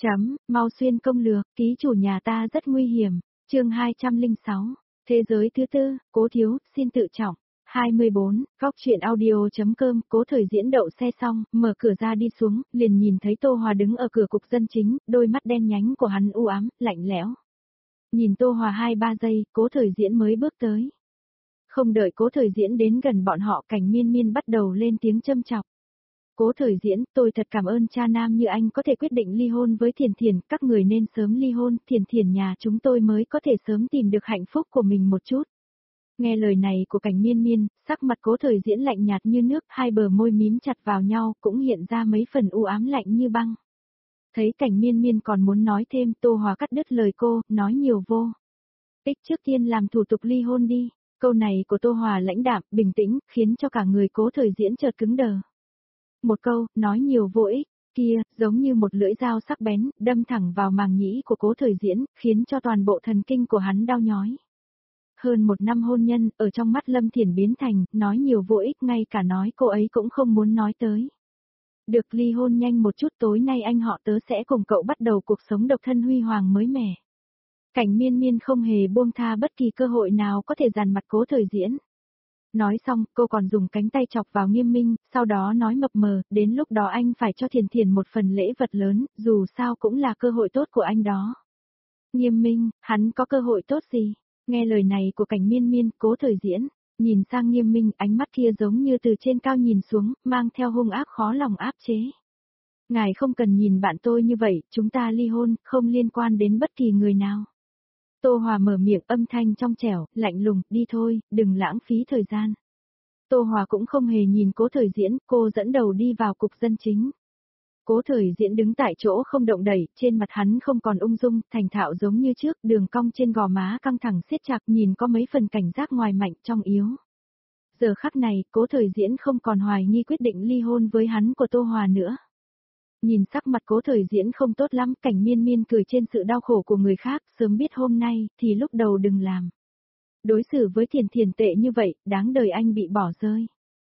Mau xuyên công lược, ký chủ nhà ta rất nguy hiểm. Chương 206. Thế giới thứ tư, Cố thiếu, xin tự trọng. 24, góc truyện audio.com. Cố Thời Diễn đậu xe xong, mở cửa ra đi xuống, liền nhìn thấy Tô Hòa đứng ở cửa cục dân chính, đôi mắt đen nhánh của hắn u ám, lạnh lẽo. Nhìn Tô Hòa 2-3 giây, Cố Thời Diễn mới bước tới. Không đợi Cố Thời Diễn đến gần bọn họ, Cảnh Miên Miên bắt đầu lên tiếng châm chọc. Cố Thời Diễn, tôi thật cảm ơn cha nam như anh có thể quyết định ly hôn với Thiền Thiền, các người nên sớm ly hôn, Thiền Thiền nhà chúng tôi mới có thể sớm tìm được hạnh phúc của mình một chút. Nghe lời này của Cảnh Miên Miên, sắc mặt Cố Thời Diễn lạnh nhạt như nước, hai bờ môi mím chặt vào nhau, cũng hiện ra mấy phần u ám lạnh như băng. Thấy Cảnh Miên Miên còn muốn nói thêm, Tô Hòa cắt đứt lời cô, nói nhiều vô. Trước tiên làm thủ tục ly hôn đi. Câu này của Tô Hòa lãnh đạm, bình tĩnh, khiến cho cả người Cố Thời Diễn chợt cứng đờ. Một câu, nói nhiều vô ích, kia, giống như một lưỡi dao sắc bén, đâm thẳng vào màng nhĩ của Cố Thời Diễn, khiến cho toàn bộ thần kinh của hắn đau nhói. Hơn một năm hôn nhân, ở trong mắt Lâm Thiển biến thành, nói nhiều vô ích, ngay cả nói cô ấy cũng không muốn nói tới. Được ly hôn nhanh một chút, tối nay anh họ tớ sẽ cùng cậu bắt đầu cuộc sống độc thân huy hoàng mới mẻ. Cảnh Miên Miên không hề buông tha bất kỳ cơ hội nào có thể dàn mặt Cố Thời Diễn. Nói xong, cô còn dùng cánh tay chọc vào Nghiêm Minh, sau đó nói mập mờ, đến lúc đó anh phải cho Thiền Thiền một phần lễ vật lớn, dù sao cũng là cơ hội tốt của anh đó. Nghiêm Minh, hắn có cơ hội tốt gì? Nghe lời này của Cảnh Miên Miên, Cố Thời Diễn, nhìn sang Nghiêm Minh, ánh mắt kia giống như từ trên cao nhìn xuống, mang theo hung ác khó lòng áp chế. Ngài không cần nhìn bạn tôi như vậy, chúng ta ly hôn, không liên quan đến bất kỳ người nào. Tô Hòa mở miệng, âm thanh trong trẻo, lạnh lùng, đi thôi, đừng lãng phí thời gian. Tô Hòa cũng không hề nhìn Cố Thời Diễn, cô dẫn đầu đi vào cục dân chính. Cố Thời Diễn đứng tại chỗ không động đẩy, trên mặt hắn không còn ung dung, thành thạo giống như trước, đường cong trên gò má căng thẳng siết chặt, nhìn có mấy phần cảnh giác ngoài mạnh trong yếu. Giờ khắc này, Cố Thời Diễn không còn hoài nghi quyết định ly hôn với hắn của Tô Hòa nữa. Nhìn sắc mặt Cố Thời Diễn không tốt lắm, Cảnh Miên Miên cười trên sự đau khổ của người khác, sớm biết hôm nay, thì lúc đầu đừng làm. Đối xử với Thiền Thiền tệ như vậy, đáng đời anh bị bỏ rơi.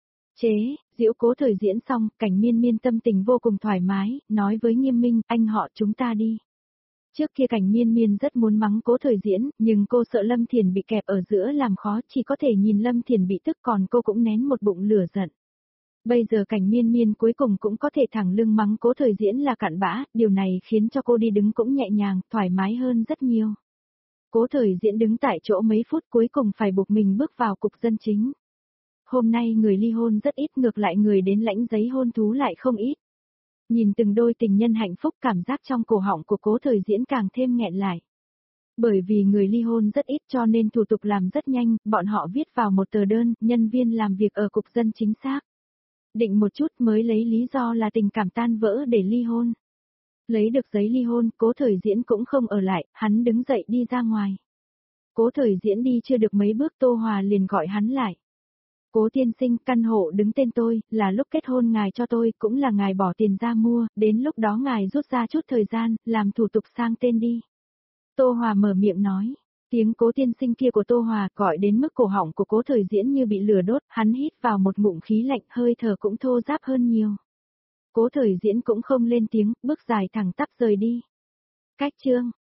Giễu Cố Thời Diễn xong, Cảnh Miên Miên tâm tình vô cùng thoải mái, nói với Nghiêm Minh, anh họ chúng ta đi. Trước kia Cảnh Miên Miên rất muốn mắng Cố Thời Diễn, nhưng cô sợ Lâm Thiền bị kẹp ở giữa làm khó, chỉ có thể nhìn Lâm Thiền bị tức, còn cô cũng nén một bụng lửa giận. Bây giờ Cảnh Miên Miên cuối cùng cũng có thể thẳng lưng mắng Cố Thời Diễn là cặn bã, điều này khiến cho cô đi đứng cũng nhẹ nhàng, thoải mái hơn rất nhiều. Cố Thời Diễn đứng tại chỗ mấy phút, cuối cùng phải buộc mình bước vào cục dân chính. Hôm nay người ly hôn rất ít, ngược lại người đến lãnh giấy hôn thú lại không ít. Nhìn từng đôi tình nhân hạnh phúc, cảm giác trong cổ họng của Cố Thời Diễn càng thêm nghẹn lại. Bởi vì người ly hôn rất ít cho nên thủ tục làm rất nhanh, bọn họ viết vào một tờ đơn, nhân viên làm việc ở cục dân chính xác. Định một chút mới lấy lý do là tình cảm tan vỡ để ly hôn. Lấy được giấy ly hôn, Cố Thời Diễn cũng không ở lại, hắn đứng dậy đi ra ngoài. Cố Thời Diễn đi chưa được mấy bước, Tô Hòa liền gọi hắn lại. Cố tiên sinh, căn hộ đứng tên tôi, là lúc kết hôn ngài cho tôi, cũng là ngài bỏ tiền ra mua, đến lúc đó ngài rút ra chút thời gian, làm thủ tục sang tên đi. Tô Hòa mở miệng nói. Tiếng Cố tiên sinh kia của Tô Hòa gọi đến mức cổ họng của Cố Thời Diễn như bị lửa đốt, hắn hít vào một ngụm khí lạnh, hơi thở cũng thô ráp hơn nhiều. Cố Thời Diễn cũng không lên tiếng, bước dài thẳng tắp rời đi. Cách chương